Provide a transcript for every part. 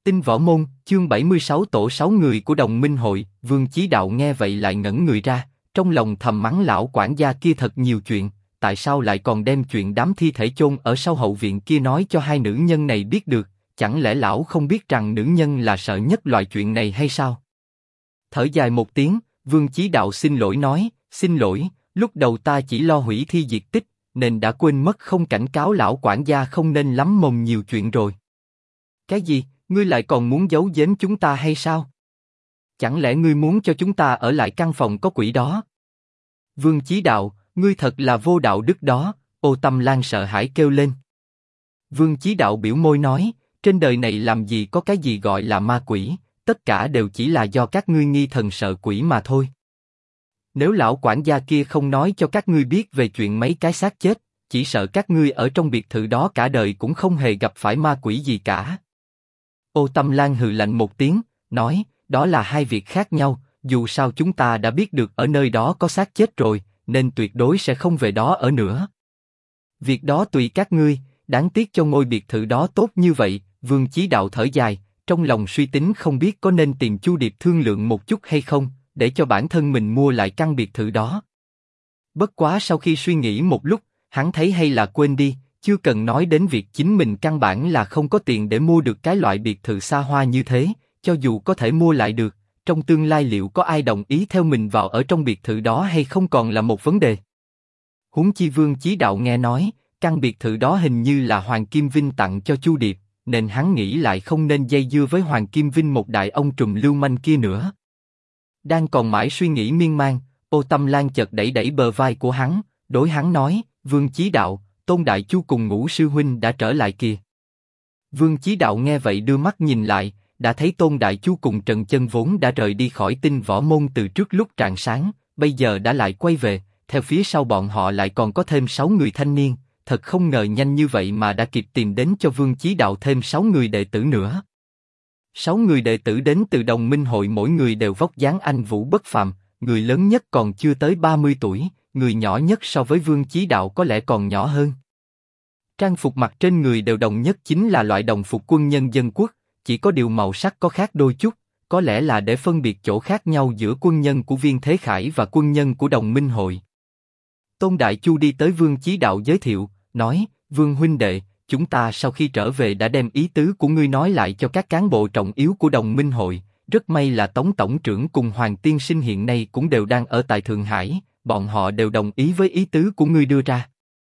Tinh Võ Môn, chương 76 tổ 6 người của Đồng Minh Hội. Vương Chí Đạo nghe vậy lại ngẩn người ra, trong lòng thầm mắng lão quản gia kia thật nhiều chuyện, tại sao lại còn đem chuyện đám thi thể chôn ở sau hậu viện kia nói cho hai nữ nhân này biết được, chẳng lẽ lão không biết rằng nữ nhân là sợ nhất loại chuyện này hay sao? Thở dài một tiếng, Vương Chí Đạo xin lỗi nói, xin lỗi, lúc đầu ta chỉ lo hủy thi diệt tích, nên đã quên mất không cảnh cáo lão quản gia không nên lắm mồm nhiều chuyện rồi. Cái gì? Ngươi lại còn muốn giấu giếm chúng ta hay sao? Chẳng lẽ ngươi muốn cho chúng ta ở lại căn phòng có quỷ đó? Vương Chí Đạo, ngươi thật là vô đạo đức đó, Ô Tâm Lan sợ hãi kêu lên. Vương Chí Đạo biểu môi nói, trên đời này làm gì có cái gì gọi là ma quỷ, tất cả đều chỉ là do các ngươi nghi thần sợ quỷ mà thôi. Nếu lão quản gia kia không nói cho các ngươi biết về chuyện mấy cái xác chết, chỉ sợ các ngươi ở trong biệt thự đó cả đời cũng không hề gặp phải ma quỷ gì cả. Ô Tâm Lan hừ lạnh một tiếng, nói, đó là hai việc khác nhau, dù sao chúng ta đã biết được ở nơi đó có xác chết rồi, nên tuyệt đối sẽ không về đó ở nữa. Việc đó tùy các ngươi, đáng tiếc cho ngôi biệt thự đó tốt như vậy. Vương Chí Đạo thở dài, trong lòng suy tính không biết có nên tìm Chu Điệp thương lượng một chút hay không, để cho bản thân mình mua lại căn biệt thự đó. Bất quá sau khi suy nghĩ một lúc, hắn thấy hay là quên đi, chưa cần nói đến việc chính mình căn bản là không có tiền để mua được cái loại biệt thự xa hoa như thế, cho dù có thể mua lại được, trong tương lai liệu có ai đồng ý theo mình vào ở trong biệt thự đó hay không còn là một vấn đề. Huống chi Vương Chí Đạo nghe nói, căn biệt thự đó hình như là Hoàng Kim Vinh tặng cho Chu Điệp, nên hắn nghĩ lại không nên dây dưa với Hoàng Kim Vinh một đại ông trùm lưu manh kia nữa. Đang còn mãi suy nghĩ miên man, Ô Tâm Lan chợt đẩy đẩy bờ vai của hắn, đối hắn nói, Vương Chí Đạo, Tôn Đại Chu cùng Ngũ sư huynh đã trở lại kìa. Vương Chí Đạo nghe vậy đưa mắt nhìn lại, đã thấy Tôn Đại Chu cùng Trần Chân vốn đã rời đi khỏi Tinh Võ Môn từ trước lúc rạng sáng, bây giờ đã lại quay về, theo phía sau bọn họ lại còn có thêm 6 người thanh niên, thật không ngờ nhanh như vậy mà đã kịp tìm đến cho Vương Chí Đạo thêm 6 người đệ tử nữa. 6 người đệ tử đến từ Đồng Minh Hội, mỗi người đều vóc dáng anh vũ bất phàm, người lớn nhất còn chưa tới 30 tuổi, người nhỏ nhất so với Vương Chí Đạo có lẽ còn nhỏ hơn. Trang phục mặc trên người đều đồng nhất, chính là loại đồng phục quân nhân dân quốc, chỉ có điều màu sắc có khác đôi chút, có lẽ là để phân biệt chỗ khác nhau giữa quân nhân của Viên Thế Khải và quân nhân của Đồng Minh Hội. Tôn Đại Chu đi tới Vương Chí Đạo giới thiệu, nói, Vương huynh đệ, chúng ta sau khi trở về đã đem ý tứ của ngươi nói lại cho các cán bộ trọng yếu của Đồng Minh Hội, rất may là Tống Tổng trưởng cùng Hoàng Tiên Sinh hiện nay cũng đều đang ở tại Thượng Hải, bọn họ đều đồng ý với ý tứ của ngươi đưa ra.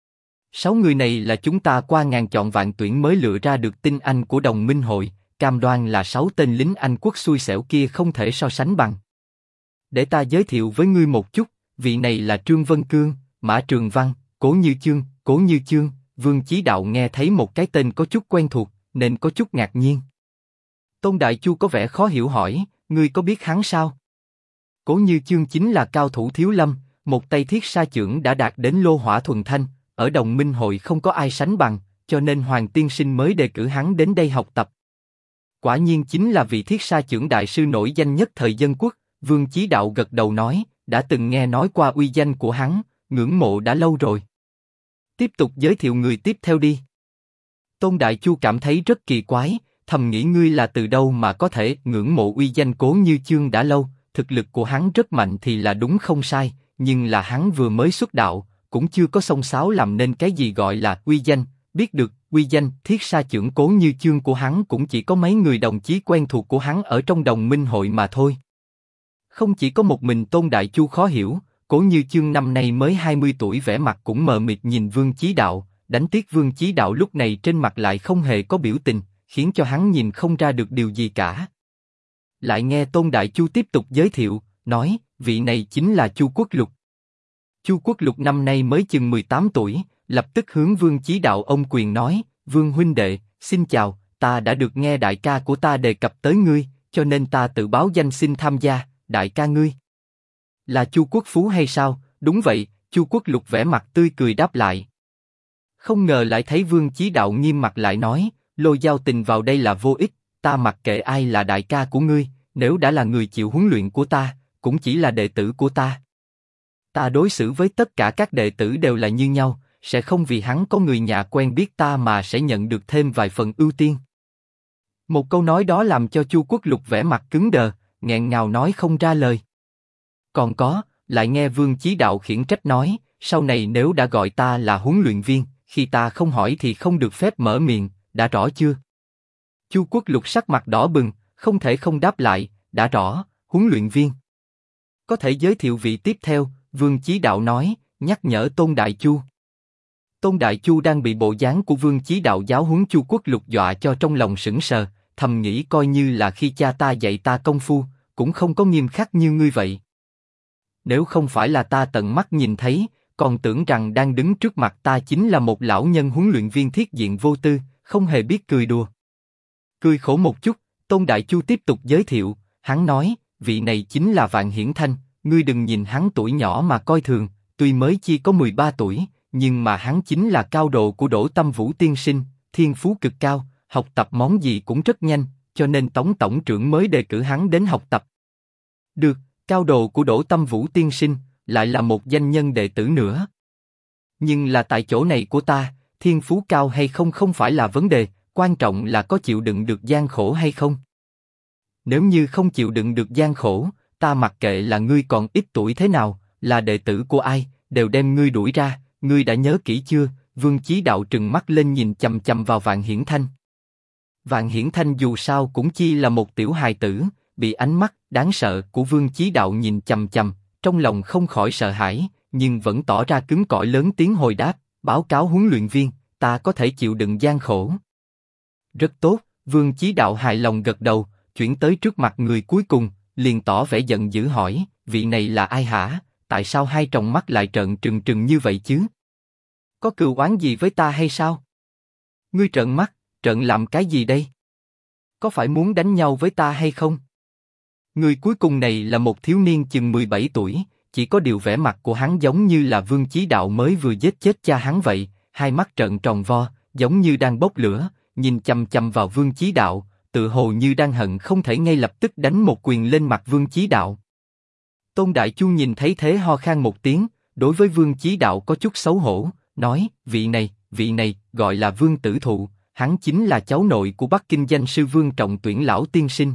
6 người này là chúng ta qua ngàn chọn vạn tuyển mới lựa ra được tinh anh của Đồng Minh Hội, cam đoan là 6 tên lính Anh quốc xui xẻo kia không thể so sánh bằng. Để ta giới thiệu với ngươi một chút, vị này là Trương Vân Cương, Mã Trường Văn, Cố Như Chương, Cố Như Chương. Vương Chí Đạo nghe thấy một cái tên có chút quen thuộc, nên có chút ngạc nhiên. Tôn Đại Chu có vẻ khó hiểu hỏi, ngươi có biết hắn sao? Cố Như Chương chính là cao thủ Thiếu Lâm, một tay thiết sa chưởng đã đạt đến lô hỏa thuần thanh, ở Đồng Minh Hội không có ai sánh bằng, cho nên Hoàng Tiên Sinh mới đề cử hắn đến đây học tập. Quả nhiên chính là vị thiết sa chưởng đại sư nổi danh nhất thời dân quốc. Vương Chí Đạo gật đầu nói, đã từng nghe nói qua uy danh của hắn, ngưỡng mộ đã lâu rồi. Tiếp tục giới thiệu người tiếp theo đi. Tôn Đại Chu cảm thấy rất kỳ quái, thầm nghĩ ngươi là từ đâu mà có thể ngưỡng mộ uy danh Cố Như Chương đã lâu, thực lực của hắn rất mạnh thì là đúng không sai, nhưng là hắn vừa mới xuất đạo, cũng chưa có xông xáo làm nên cái gì gọi là uy danh, biết được uy danh thiết sa chưởng Cố Như Chương của hắn cũng chỉ có mấy người đồng chí quen thuộc của hắn ở trong Đồng Minh Hội mà thôi. Không chỉ có một mình Tôn Đại Chu khó hiểu, Cố Như Chương năm nay mới 20 tuổi vẻ mặt cũng mờ mịt nhìn Vương Chí Đạo, đánh tiếc Vương Chí Đạo lúc này trên mặt lại không hề có biểu tình, khiến cho hắn nhìn không ra được điều gì cả. Lại nghe Tôn Đại Chu tiếp tục giới thiệu, nói, vị này chính là Chu Quốc Lục. Chu Quốc Lục năm nay mới chừng 18 tuổi, lập tức hướng Vương Chí Đạo ôm quyền nói, Vương huynh đệ, xin chào, ta đã được nghe đại ca của ta đề cập tới ngươi, cho nên ta tự báo danh xin tham gia. Đại ca ngươi là Chu Quốc Phú hay sao? Đúng vậy, Chu Quốc Lục vẻ mặt tươi cười đáp lại. Không ngờ lại thấy Vương Chí Đạo nghiêm mặt lại nói, lôi giao tình vào đây là vô ích, ta mặc kệ ai là đại ca của ngươi, nếu đã là người chịu huấn luyện của ta, cũng chỉ là đệ tử của ta. Ta đối xử với tất cả các đệ tử đều là như nhau, sẽ không vì hắn có người nhà quen biết ta mà sẽ nhận được thêm vài phần ưu tiên. Một câu nói đó làm cho Chu Quốc Lục vẻ mặt cứng đờ, nghẹn ngào nói không ra lời. Còn có, lại nghe Vương Chí Đạo khiển trách nói, sau này nếu đã gọi ta là huấn luyện viên, khi ta không hỏi thì không được phép mở miệng, đã rõ chưa? Chu Quốc Lục sắc mặt đỏ bừng, không thể không đáp lại, đã rõ, huấn luyện viên. Có thể giới thiệu vị tiếp theo, Vương Chí Đạo nói, nhắc nhở Tôn Đại Chu. Tôn Đại Chu đang bị bộ dáng của Vương Chí Đạo giáo huấn Chu Quốc Lục dọa cho trong lòng sững sờ, thầm nghĩ coi như là khi cha ta dạy ta công phu, cũng không có nghiêm khắc như ngươi vậy. Nếu không phải là ta tận mắt nhìn thấy, còn tưởng rằng đang đứng trước mặt ta chính là một lão nhân huấn luyện viên thiết diện vô tư, không hề biết cười đùa. Cười khổ một chút, Tôn Đại Chu tiếp tục giới thiệu, hắn nói, vị này chính là Vạn Hiển Thanh, ngươi đừng nhìn hắn tuổi nhỏ mà coi thường, tuy mới chỉ có 13 tuổi, nhưng mà hắn chính là cao độ của Đỗ Tâm Vũ tiên sinh, thiên phú cực cao, học tập món gì cũng rất nhanh, cho nên Tống tổng trưởng mới đề cử hắn đến học tập. Được, cao độ của Đỗ Tâm Vũ tiên sinh, lại là một danh nhân đệ tử nữa. Nhưng là tại chỗ này của ta, thiên phú cao hay không không phải là vấn đề, quan trọng là có chịu đựng được gian khổ hay không. Nếu như không chịu đựng được gian khổ, ta mặc kệ là ngươi còn ít tuổi thế nào, là đệ tử của ai, đều đem ngươi đuổi ra. Ngươi đã nhớ kỹ chưa? Vương Chí Đạo trừng mắt lên nhìn chằm chằm vào Vạn Hiển Thanh. Vạn Hiển Thanh dù sao cũng chỉ là một tiểu hài tử, bị ánh mắt đáng sợ của Vương Chí Đạo nhìn chằm chằm, trong lòng không khỏi sợ hãi, nhưng vẫn tỏ ra cứng cỏi lớn tiếng hồi đáp, báo cáo huấn luyện viên, ta có thể chịu đựng gian khổ. Rất tốt, Vương Chí Đạo hài lòng gật đầu, chuyển tới trước mặt người cuối cùng, liền tỏ vẻ giận dữ hỏi, vị này là ai hả? Tại sao hai tròng mắt lại trợn trừng trừng như vậy chứ? Có cừu oán gì với ta hay sao? Ngươi trợn mắt, trợn làm cái gì đây? Có phải muốn đánh nhau với ta hay không? Người cuối cùng này là một thiếu niên chừng 17 tuổi, chỉ có điều vẻ mặt của hắn giống như là Vương Chí Đạo mới vừa giết chết cha hắn vậy, hai mắt trợn tròn vo, giống như đang bốc lửa, nhìn chằm chằm vào Vương Chí Đạo, tự hồ như đang hận không thể ngay lập tức đánh một quyền lên mặt Vương Chí Đạo. Tôn Đại Chu nhìn thấy thế ho khan một tiếng, đối với Vương Chí Đạo có chút xấu hổ, nói, vị này, gọi là Vương Tử Thụ, hắn chính là cháu nội của Bắc Kinh danh sư Vương Trọng Tuyển lão tiên sinh.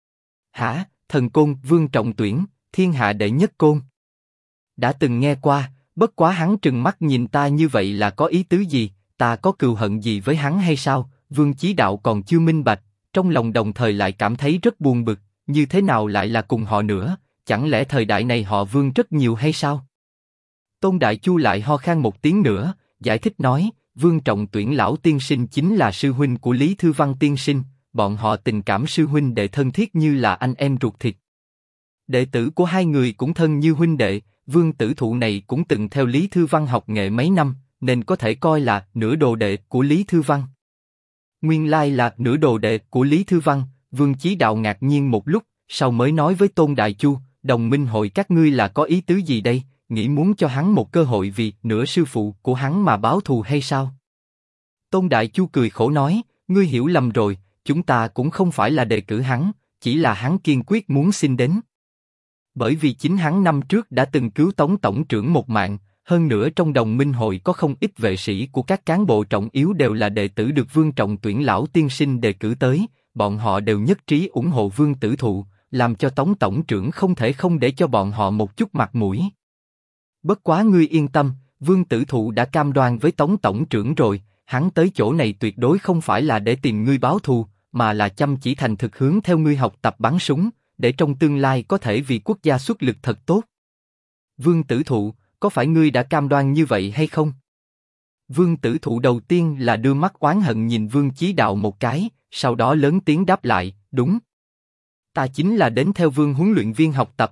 Hả? Thần côn Vương Trọng Tuyển, thiên hạ đệ nhất côn. Đã từng nghe qua, bất quá hắn trừng mắt nhìn ta như vậy là có ý tứ gì, ta có cừu hận gì với hắn hay sao? Vương Chí Đạo còn chưa minh bạch, trong lòng đồng thời lại cảm thấy rất buồn bực, như thế nào lại là cùng họ nữa, chẳng lẽ thời đại này họ Vương rất nhiều hay sao? Tôn Đại Chu lại ho khan một tiếng nữa, giải thích nói, Vương Trọng Tuyển lão tiên sinh chính là sư huynh của Lý Thư Văn tiên sinh, bọn họ tình cảm sư huynh đệ thân thiết như là anh em ruột thịt. Đệ tử của hai người cũng thân như huynh đệ, Vương Tử Thụ này cũng từng theo Lý Thư Văn học nghệ mấy năm, nên có thể coi là nửa đồ đệ của Lý Thư Văn. Nguyên lai là nửa đồ đệ của Lý Thư Văn, Vương Chí Đạo ngạc nhiên một lúc, sau mới nói với Tôn Đại Chu, đồng minh hội các ngươi là có ý tứ gì đây, nghĩ muốn cho hắn một cơ hội vì nửa sư phụ của hắn mà báo thù hay sao? Tôn Đại Chu cười khổ nói, ngươi hiểu lầm rồi, chúng ta cũng không phải là đề cử hắn, chỉ là hắn kiên quyết muốn xin đến. Bởi vì chính hắn năm trước đã từng cứu Tống tổng trưởng một mạng, hơn nữa trong đồng minh hội có không ít vệ sĩ của các cán bộ trọng yếu đều là đệ tử được Vương Trọng Tuyển lão tiên sinh đề cử tới, bọn họ đều nhất trí ủng hộ Vương Tử Thụ, làm cho Tống tổng trưởng không thể không để cho bọn họ một chút mặt mũi. Bất quá ngươi yên tâm, Vương Tử Thụ đã cam đoan với Tống tổng trưởng rồi, hắn tới chỗ này tuyệt đối không phải là để tìm ngươi báo thù, mà là chăm chỉ thành thực hướng theo ngươi học tập bắn súng, để trong tương lai có thể vì quốc gia xuất lực thật tốt. Vương Tử Thụ, có phải ngươi đã cam đoan như vậy hay không? Vương Tử Thụ đầu tiên là đưa mắt oán hận nhìn Vương Chí Đạo một cái, sau đó lớn tiếng đáp lại, đúng. Ta chính là đến theo Vương huấn luyện viên học tập.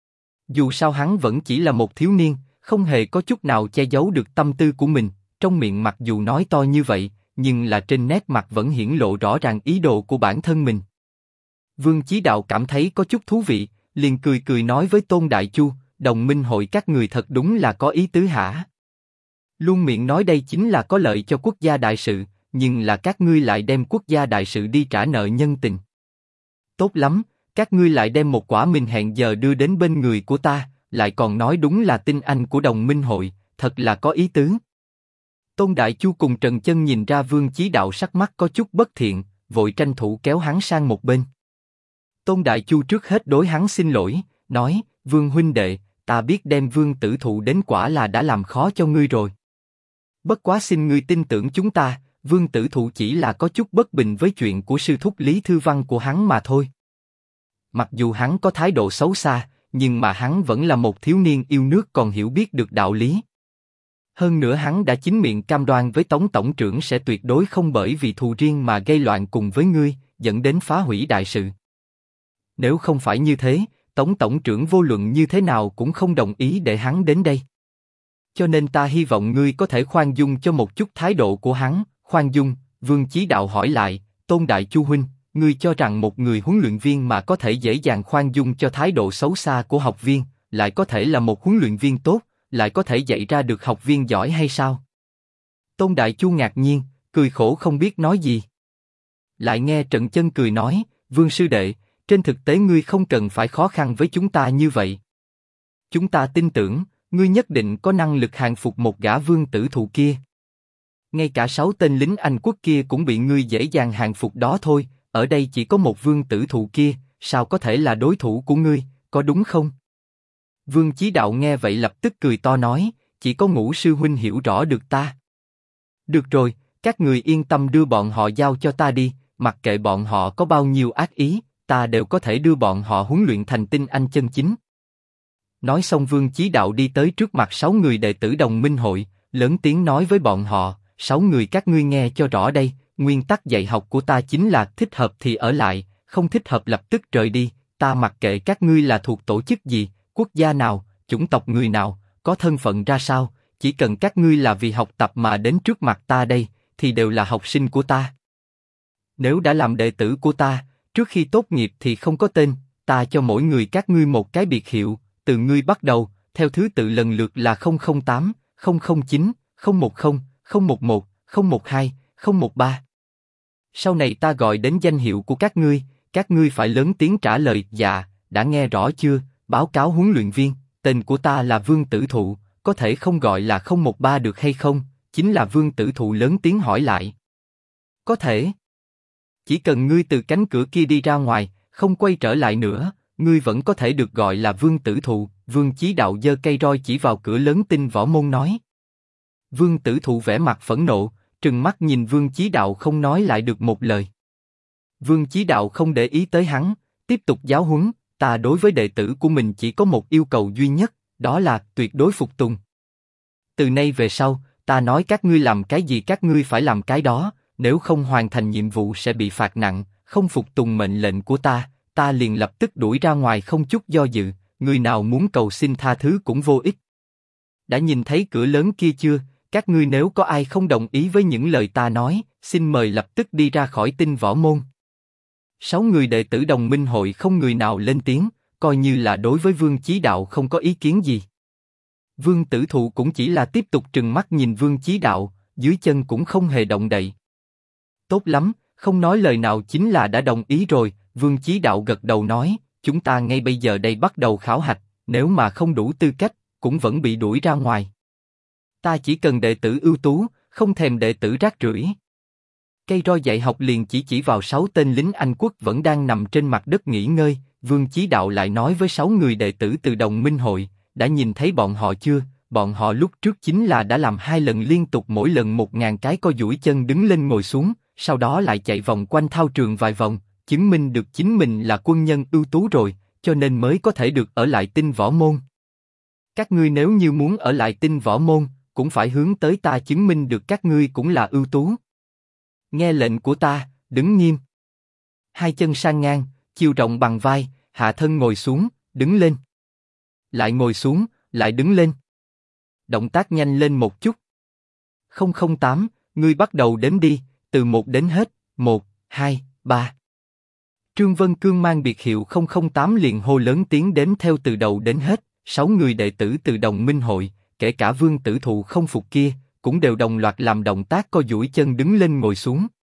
Dù sao hắn vẫn chỉ là một thiếu niên, không hề có chút nào che giấu được tâm tư của mình, trong miệng mặc dù nói to như vậy, nhưng là trên nét mặt vẫn hiển lộ rõ ràng ý đồ của bản thân mình. Vương Chí Đạo cảm thấy có chút thú vị, liền cười cười nói với Tôn Đại Chu, đồng minh hội các người thật đúng là có ý tứ hả? Luôn miệng nói đây chính là có lợi cho quốc gia đại sự, nhưng là các ngươi lại đem quốc gia đại sự đi trả nợ nhân tình. Tốt lắm, các ngươi lại đem một quả mình hẹn giờ đưa đến bên người của ta, lại còn nói đúng là tinh anh của đồng minh hội, thật là có ý tứ. Tôn Đại Chu cùng Trần Chân nhìn ra Vương Chí Đạo sắc mắt có chút bất thiện, vội tranh thủ kéo hắn sang một bên. Tôn Đại Chu trước hết đối hắn xin lỗi, nói, Vương huynh đệ, ta biết đem Vương Tử Thụ đến quả là đã làm khó cho ngươi rồi. Bất quá xin ngươi tin tưởng chúng ta, Vương Tử Thụ chỉ là có chút bất bình với chuyện của sư thúc Lý Thư Văn của hắn mà thôi. Mặc dù hắn có thái độ xấu xa, nhưng mà hắn vẫn là một thiếu niên yêu nước còn hiểu biết được đạo lý. Hơn nữa hắn đã chính miệng cam đoan với Tống tổng trưởng sẽ tuyệt đối không bởi vì thù riêng mà gây loạn cùng với ngươi, dẫn đến phá hủy đại sự. Nếu không phải như thế, Tống tổng trưởng vô luận như thế nào cũng không đồng ý để hắn đến đây. Cho nên ta hy vọng ngươi có thể khoan dung cho một chút thái độ của hắn. Khoan dung? Vương Chí Đạo hỏi lại, Tôn Đại Chu huynh, ngươi cho rằng một người huấn luyện viên mà có thể dễ dàng khoan dung cho thái độ xấu xa của học viên, lại có thể là một huấn luyện viên tốt, lại có thể dạy ra được học viên giỏi hay sao? Tôn Đại Chu ngạc nhiên, cười khổ không biết nói gì. Lại nghe Trận Chân cười nói, Vương sư đệ, trên thực tế ngươi không cần phải khó khăn với chúng ta như vậy. Chúng ta tin tưởng, ngươi nhất định có năng lực hàng phục một gã Vương Tử Thụ kia. Ngay cả 6 tên lính Anh quốc kia cũng bị ngươi dễ dàng hàng phục đó thôi, ở đây chỉ có một Vương Tử Thụ kia, sao có thể là đối thủ của ngươi, có đúng không? Vương Chí Đạo nghe vậy lập tức cười to nói, chỉ có Ngũ sư huynh hiểu rõ được ta. Được rồi, các người yên tâm đưa bọn họ giao cho ta đi, mặc kệ bọn họ có bao nhiêu ác ý, ta đều có thể đưa bọn họ huấn luyện thành tinh anh chân chính. Nói xong Vương Chí Đạo đi tới trước mặt 6 người đệ tử Đồng Minh hội, lớn tiếng nói với bọn họ, 6 người các ngươi nghe cho rõ đây, nguyên tắc dạy học của ta chính là thích hợp thì ở lại, không thích hợp lập tức rời đi, ta mặc kệ các ngươi là thuộc tổ chức gì, quốc gia nào, chủng tộc người nào, có thân phận ra sao, chỉ cần các ngươi là vì học tập mà đến trước mặt ta đây, thì đều là học sinh của ta. Nếu đã làm đệ tử của ta, trước khi tốt nghiệp thì không có tên, ta cho mỗi người các ngươi một cái biệt hiệu, từ ngươi bắt đầu, theo thứ tự lần lượt là 008, 009, 010, 011, 012, 013. Sau này ta gọi đến danh hiệu của các ngươi phải lớn tiếng trả lời, dạ, đã nghe rõ chưa, báo cáo huấn luyện viên, tên của ta là Vương Tử Thụ, có thể không gọi là 013 được hay không, chính là Vương Tử Thụ lớn tiếng hỏi lại. Có thể. Chỉ cần ngươi từ cánh cửa kia đi ra ngoài, không quay trở lại nữa, ngươi vẫn có thể được gọi là Vương Tử Thụ. Vương Chí Đạo giơ cây roi chỉ vào cửa lớn Tinh Võ Môn nói. Vương Tử Thụ vẻ mặt phẫn nộ, trừng mắt nhìn Vương Chí Đạo không nói lại được một lời. Vương Chí Đạo không để ý tới hắn, tiếp tục giáo huấn, ta đối với đệ tử của mình chỉ có một yêu cầu duy nhất, đó là tuyệt đối phục tùng. Từ nay về sau, ta nói các ngươi làm cái gì các ngươi phải làm cái đó, nếu không hoàn thành nhiệm vụ sẽ bị phạt nặng, không phục tùng mệnh lệnh của ta liền lập tức đuổi ra ngoài không chút do dự, người nào muốn cầu xin tha thứ cũng vô ích. Đã nhìn thấy cửa lớn kia chưa? Các ngươi nếu có ai không đồng ý với những lời ta nói, xin mời lập tức đi ra khỏi Tinh Võ Môn. 6 người đệ tử Đồng Minh hội không người nào lên tiếng, coi như là đối với Vương Chí Đạo không có ý kiến gì. Vương Tử Thụ cũng chỉ là tiếp tục trừng mắt nhìn Vương Chí Đạo, dưới chân cũng không hề động đậy. Tốt lắm, không nói lời nào chính là đã đồng ý rồi. Vương Chí Đạo gật đầu nói, chúng ta ngay bây giờ đây bắt đầu khảo hạch, nếu mà không đủ tư cách, cũng vẫn bị đuổi ra ngoài. Ta chỉ cần đệ tử ưu tú, không thèm đệ tử rác rưởi. Cây roi dạy học liền chỉ vào 6 tên lính Anh quốc vẫn đang nằm trên mặt đất nghỉ ngơi. Vương Chí Đạo lại nói với 6 người đệ tử từ Đồng Minh hội, đã nhìn thấy bọn họ chưa? Bọn họ lúc trước chính là đã làm 2 lần liên tục, mỗi lần 1000 cái co duỗi chân đứng lên ngồi xuống, sau đó lại chạy vòng quanh thao trường vài vòng, chứng minh được chính mình là quân nhân ưu tú rồi, cho nên mới có thể được ở lại Tinh Võ Môn. Các ngươi nếu như muốn ở lại Tinh Võ Môn, cũng phải hướng tới ta chứng minh được các ngươi cũng là ưu tú. Nghe lệnh của ta, đứng nghiêm. 2 chân sang ngang, chiều rộng bằng vai, hạ thân ngồi xuống, đứng lên. Lại ngồi xuống, lại đứng lên. Động tác nhanh lên một chút. 008, ngươi bắt đầu đếm đi, từ 1 đến hết, 1, 2, 3. Trương Vân Cương mang biệt hiệu 008 liền hô lớn tiếng đếm theo từ đầu đến hết, 6 người đệ tử từ Đồng Minh hội, kể cả Vương Tử Thụ không phục kia, cũng đều đồng loạt làm động tác co duỗi chân đứng lên ngồi xuống.